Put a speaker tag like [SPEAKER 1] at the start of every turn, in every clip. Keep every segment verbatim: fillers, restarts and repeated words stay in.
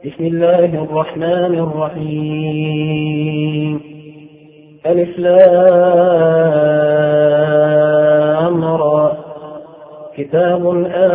[SPEAKER 1] بسم الله الرحمن الرحيم. ألف لام را. كتاب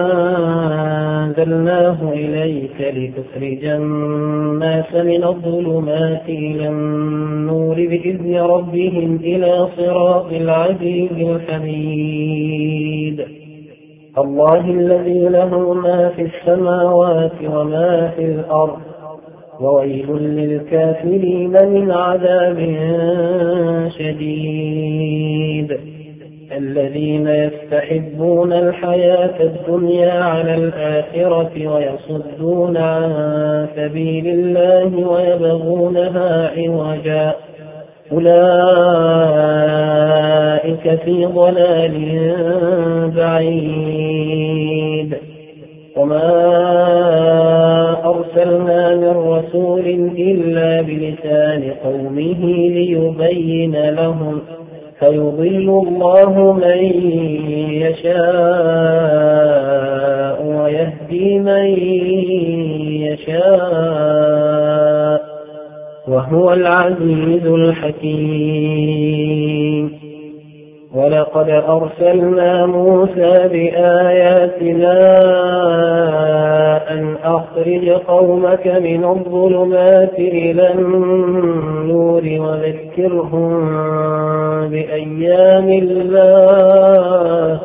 [SPEAKER 1] أنزلناه إليك لتخرج الناس من الظلمات إلى النور بإذن ربهم إلى صراط العزيز الحميد. الله الذي له ما في السماوات وما في الأرض، وويل للكافرين من عذاب شديد. الذين يستحبون الحياة الدنيا على الآخرة ويصدون عن سبيل الله ويبغونها عوجا، أولئك في ضلال بعيد. وما أرسلنا من رسول إلا بلسان قومه ليبين لهم، فيضل الله من يشاء ويهدي من يشاء، وهو العزيز الحكيم. ولقد أرسلنا موسى بآياتنا أن أخرج قومك من الظلمات إلى النور وذكرهم بأيام الله،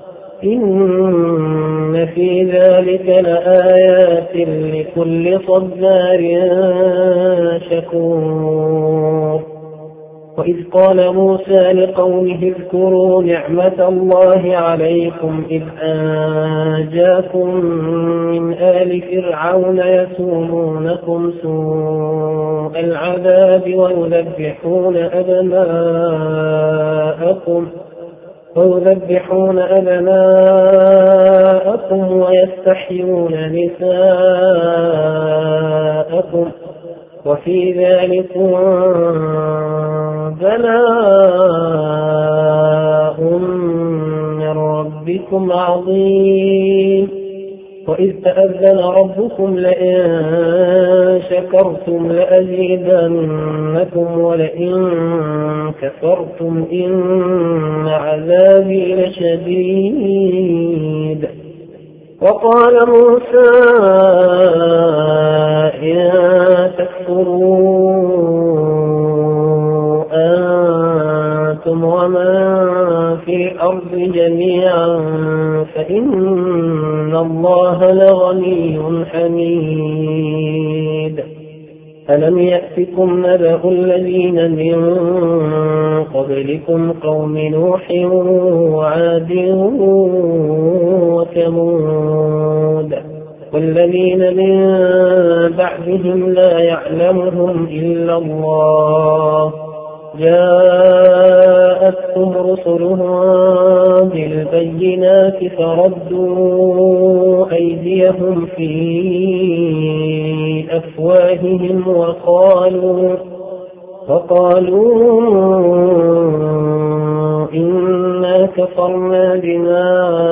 [SPEAKER 1] إن في ذلك لآيات لكل صبار شكور. وإذ قال موسى لقومه اذكروا نعمة الله عليكم إذ أنجاكم من آل فرعون يسومونكم سوء العذاب ويذبحون أبناءكم ويذبحون أبناءكم ويستحيون نساءكم، وفي ذلك بلاء من ربكم عظيم. وإذ تأذن ربكم لئن شكرتم لأزيدنكم ولئن كفرتم إن عذابي لشديد. وقال موسى إن تكفروا أنتم ومن في الأرض جميعا فإن الله لغني حميد. ألم يأتكم نبأ الذين من قبلكم قوم نوح وعاد وثمود والذين من بعدهم لا يعلمهم إلا الله، جاءتهم رسلهم بالبينات فردوا أيديهم في أفواههم وقالوا وقالوا إنا كفرنا بما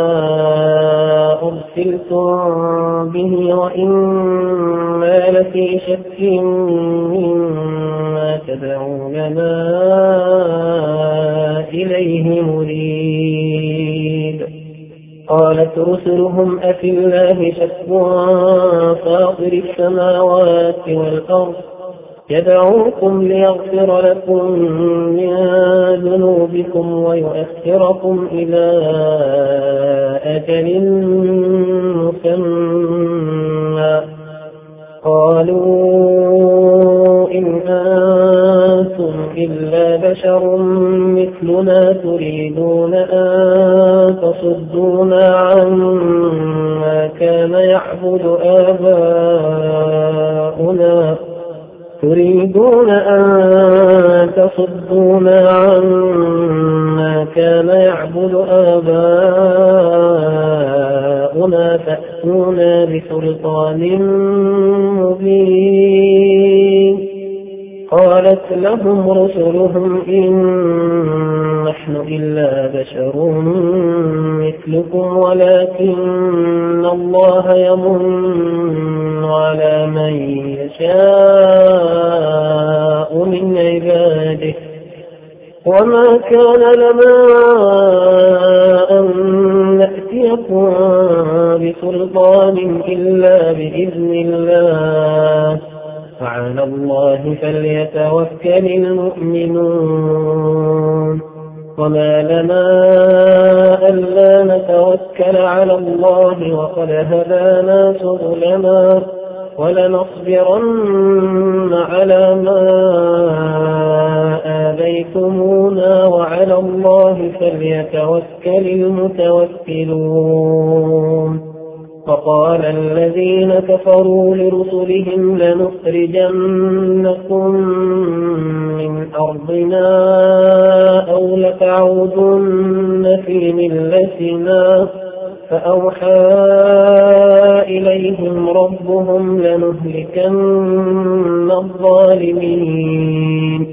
[SPEAKER 1] أرسلتم به وإنا لفي شك مما تدعوننا إليه مريب. قالت رسلهم أفي الله شك فاطر السماوات والأرض يدعوكم ليغفر لكم من ذنوبكم ويؤخركم إلى أجل مسمى. قالوا إن أنتم إلا بشر مثلنا تريدون أن تصدونا عما كان يعبد آباؤنا تريدون أن تصدونا عما كان يعبد آباؤنا فأتونا بسلطان مبين. قالت لهم رسلهم إن نحن إلا بشر مثلكم ولكن الله يمن على من من يشاء من عباده وما كان لنا أن نأتيكم بسلطان إلا بإذن الله وعلى الله فليتوكل المؤمنون وما لنا ألا نتوكل على الله وقد هدانا سبلنا ولنصبرن على ما آذيتمونا وعلى الله فليتوكل المتوكلون فقال الذين كفروا لرسلهم لنخرجنكم من أرضنا أو لتعودن في ملتنا فأوحى إليهم ربهم لنهلكن الظالمين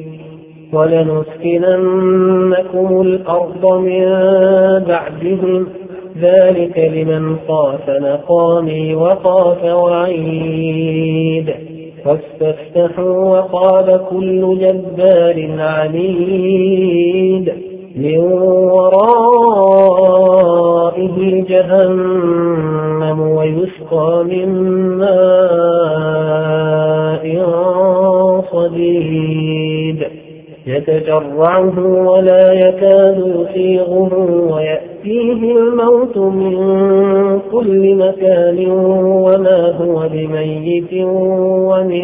[SPEAKER 1] ولنسكننكم الأرض من بعدهم ذلك لمن خاف مقامي وخاف وعيد واستفتحوا وقال كل جبار عنيد من ورائه جهنم ويسقى من ماء صديد يتجرعه ولا يكاد يسيغه ويأتيه الموت من كل مكان وما هو بميت ومن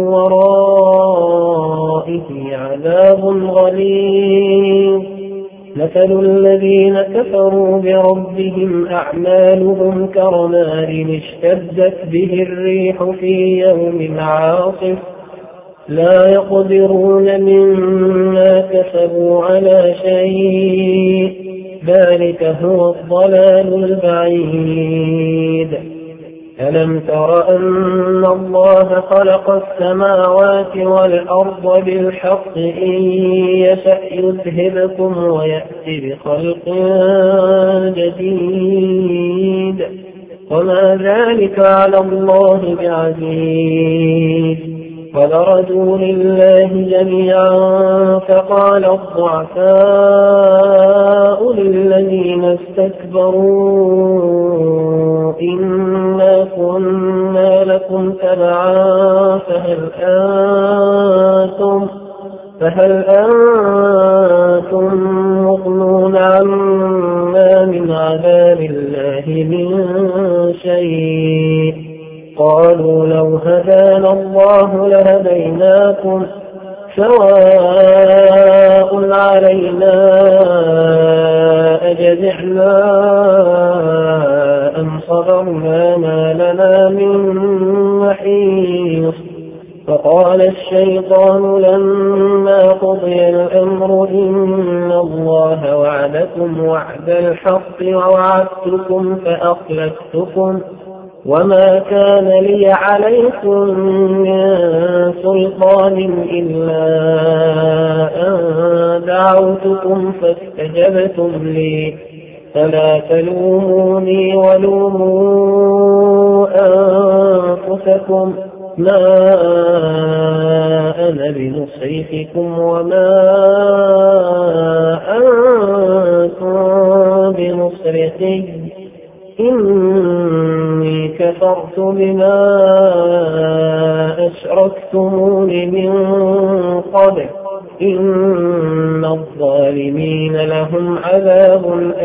[SPEAKER 1] ورائه عذاب غليظ مثل الذين كفروا بربهم أعمالهم كرماد اشتدت به الريح في يوم عاصف لا يقدرون مما كسبوا على شيء ذلك هو الضلال البعيد ألم تر أن الله خلق السماوات والأرض بالحق إن يشأ يذهبكم ويأتي بخلق جديد وما ذلك على الله بعزيز وبرزوا لله جميعا فقال الضعفاء للذين استكبروا إنا كنا لكم تبعا فهل أنتم فهل أنتم مغنون عنا من عذاب الله من شيء قالوا لو هدانا الله لهديناكم سواء علينا أجزعنا أم صبرنا ما لنا من محيص فقال الشيطان لما قضي الأمر إن الله وعدكم وعد الحق ووعدتكم فأخلفتكم وما كان لي عليكم من سلطان إلا أن دعوتكم فاستجبتم لي فلا تلوموني ولوموا أنفسكم ما أنا بمصرخكم وما أنتم بمصرخي إني كفرت بما أشركتمون من قبل إن الظالمين لهم عذاب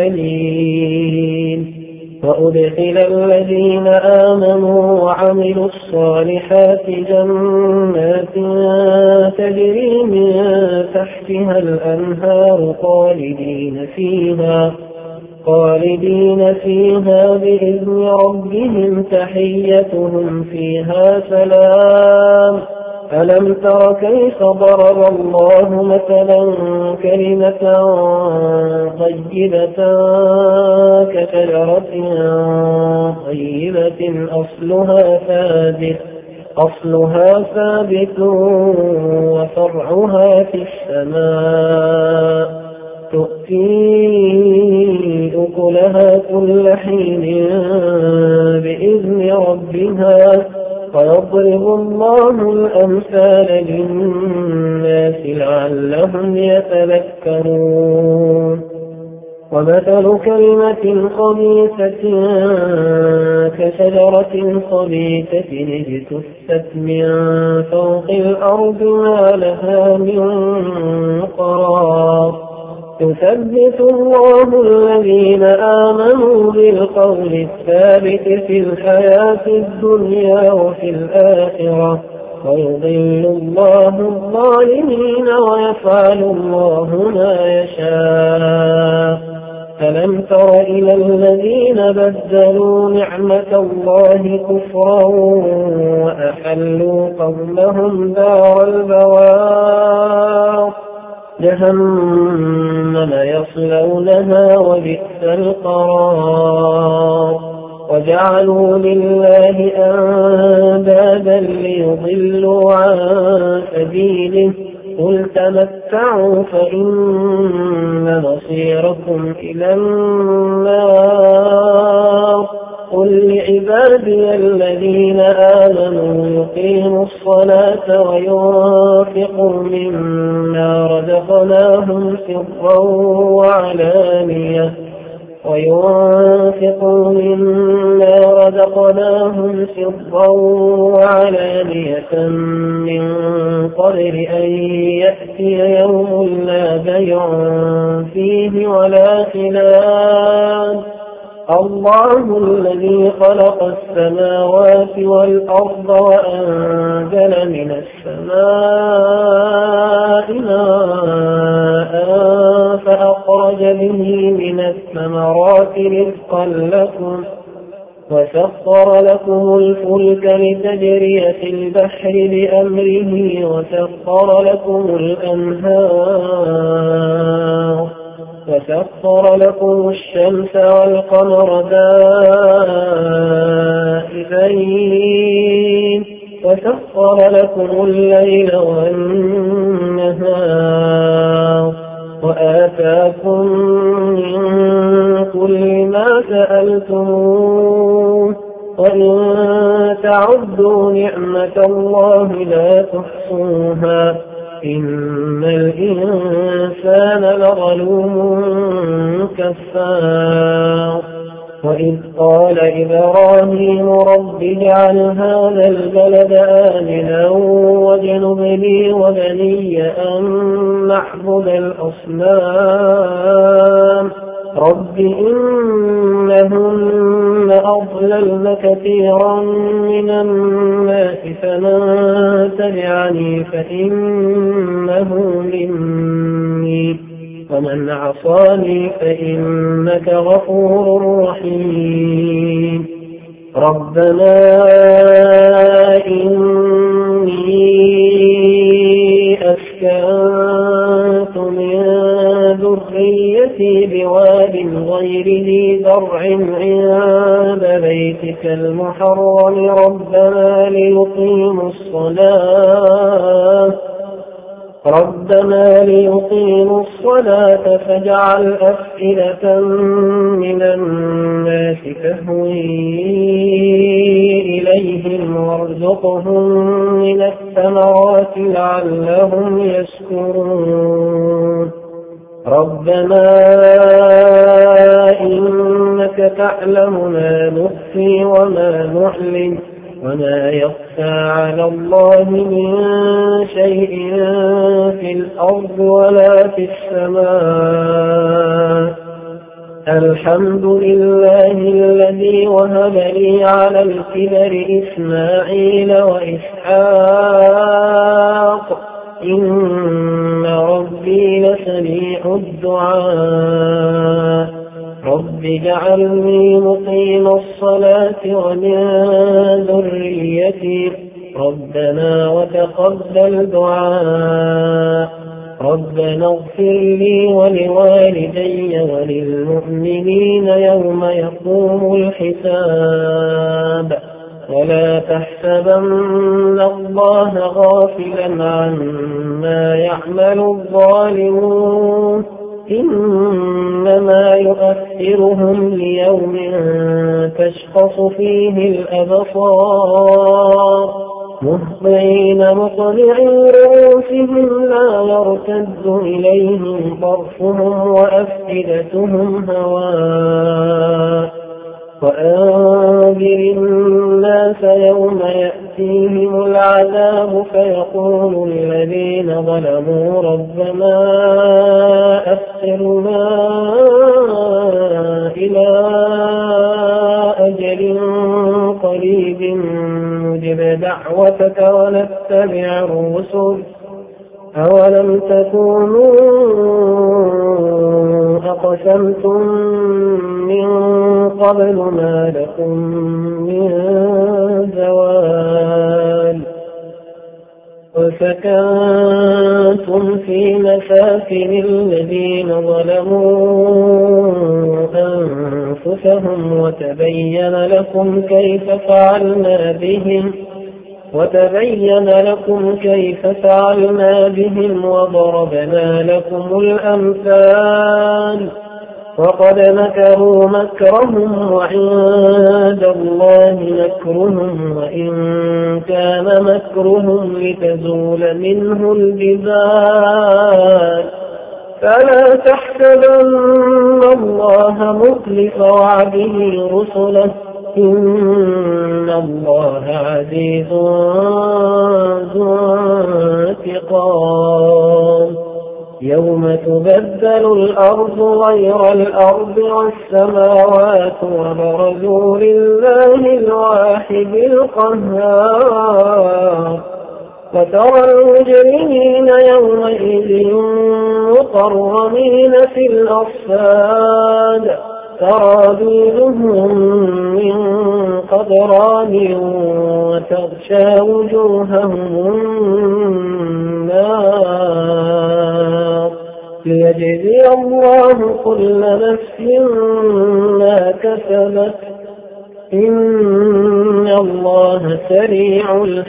[SPEAKER 1] أليم وأدخل الذين آمنوا وعملوا الصالحات جنات تجري من تحتها الأنهار خالدين فيها خالدين فيها بإذن ربهم تحيتهم فيها سلام ألم تر كيف ضرب الله مثلا كلمة طيبة كشجرة طيبة أصلها ثابت أصلها ثابت وفرعها في السماء تؤتي أكلها كل حين بإذن ربها ويضرب الله الأمثال للناس لعلهم يتذكرون ومثل كلمة خبيثة كشجرة خبيثة اجتثت من فوق الأرض ما لها من قرار يثبت الله الذين آمنوا بالقول الثابت في الحياة الدنيا وفي الآخرة ويضل الله الظالمين ويفعل الله ما يشاء ألم تر إلى الذين بدلوا نعمة الله كفرا وأحلوا قومهم دار البوار جهنم يصلونها وبئس القرار وجعلوا لله أندادا ليضلوا عن سبيله قل تمتعوا فإن مصيركم إلى النار قل لعبادي الذين آمنوا يقيموا الصلاة وينفقوا مما رزقناهم سرا وعلانية وينفقوا مما رزقناهم سرا وعلانية من قبل أن يأتي يوم لا بيع فيه ولا خلال الله الذي خلق السماوات والأرض وأنزل من السماء ماء فأخرج به من الثمرات رزقا لكم وسخر لكم الفلك لتجري في البحر بأمره وسخر لكم الأنهار وسخر لكم الشمس والقمر دائبين وسخر لكم الليل والنهار وآتاكم من كل ما سألتموه وإن تعدوا نعمة الله لا تحصوها إن الإنسان لظلوم كفار وإذ قال إبراهيم رب اجعل هذا البلد آمنا واجنبني وبني أن نعبد الأصنام رب إنهن أضللن كثيرا من الناس فمن تبعني فإنه مني ومن عصاني فإنك غفور رحيم ربنا إني أسكنت من ذريتي بواد غير ذي زرع عند بيتك المحرم ربنا ليقيموا الصلاة ربنا ليقيموا الصلاة فاجعل أفئدة من الناس تهوي إليهم وارزقهم من الثمرات لعلهم يشكرون ربنا إنك تعلم ما نخفي وما نعلن وما يخفى على الله من شيء في الأرض ولا في السماء الحمد لله الذي وهب لي على الكبر إسماعيل وإسحاق إن ربي لسميع الدعاء رب اجعلني مقيم الصلاة ومن ذريتي ربنا وتقبل دعاء ربنا اغفر لي ولوالدي وللمؤمنين يوم يقوم الحساب ولا تحسبن الله غافلا عما يعمل الظالمون إنما يؤخرهم ليوم تشخص فيه الأبصار مهطعين مقنعي رؤوسهم لا يرتد إليهم طرفهم وأفئدتهم هواء وأنذر الناس يوم يأتيهم العذاب فيقول الذين ظلموا ربنا أخرنا إلى أجل قريب نجب دعوتك ونتبع الرسل أولم تكونوا أقسمتم من قبل ما لكم من زوال وسكنتم في مساكن الذين ظلموا أنفسهم وتبين لكم كيف فعلنا بهم وتبين لكم كيف فعلنا بهم وضربنا لكم الأمثال وقد مكروا مكرهم وعند الله مكرهم وإن كان مكرهم لتزول منه الجبال فلا تحسبن الله مخلف وعده رسله إن الله عزيز ذو انتقام يوم تبدل الأرض غير الأرض والسماوات وبرزوا لله الواحد القهار وترى المجرمين يومئذ مقرنين في الأصفاد سرابيلهم من قطران وتغشى وجوههم النار ليجزي الله كل نفس ما كسبت إن الله سريع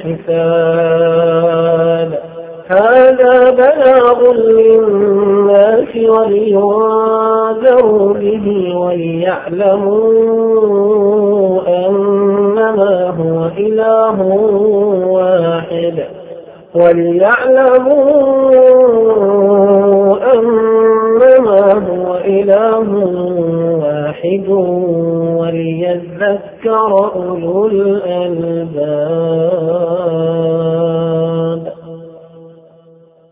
[SPEAKER 1] الحساب هذا بلاغ للناس ولينذروا به وليعلموا أنما هو إله واحد وليعلموا أنما هو إله واحد وليذكر أولو الألباب.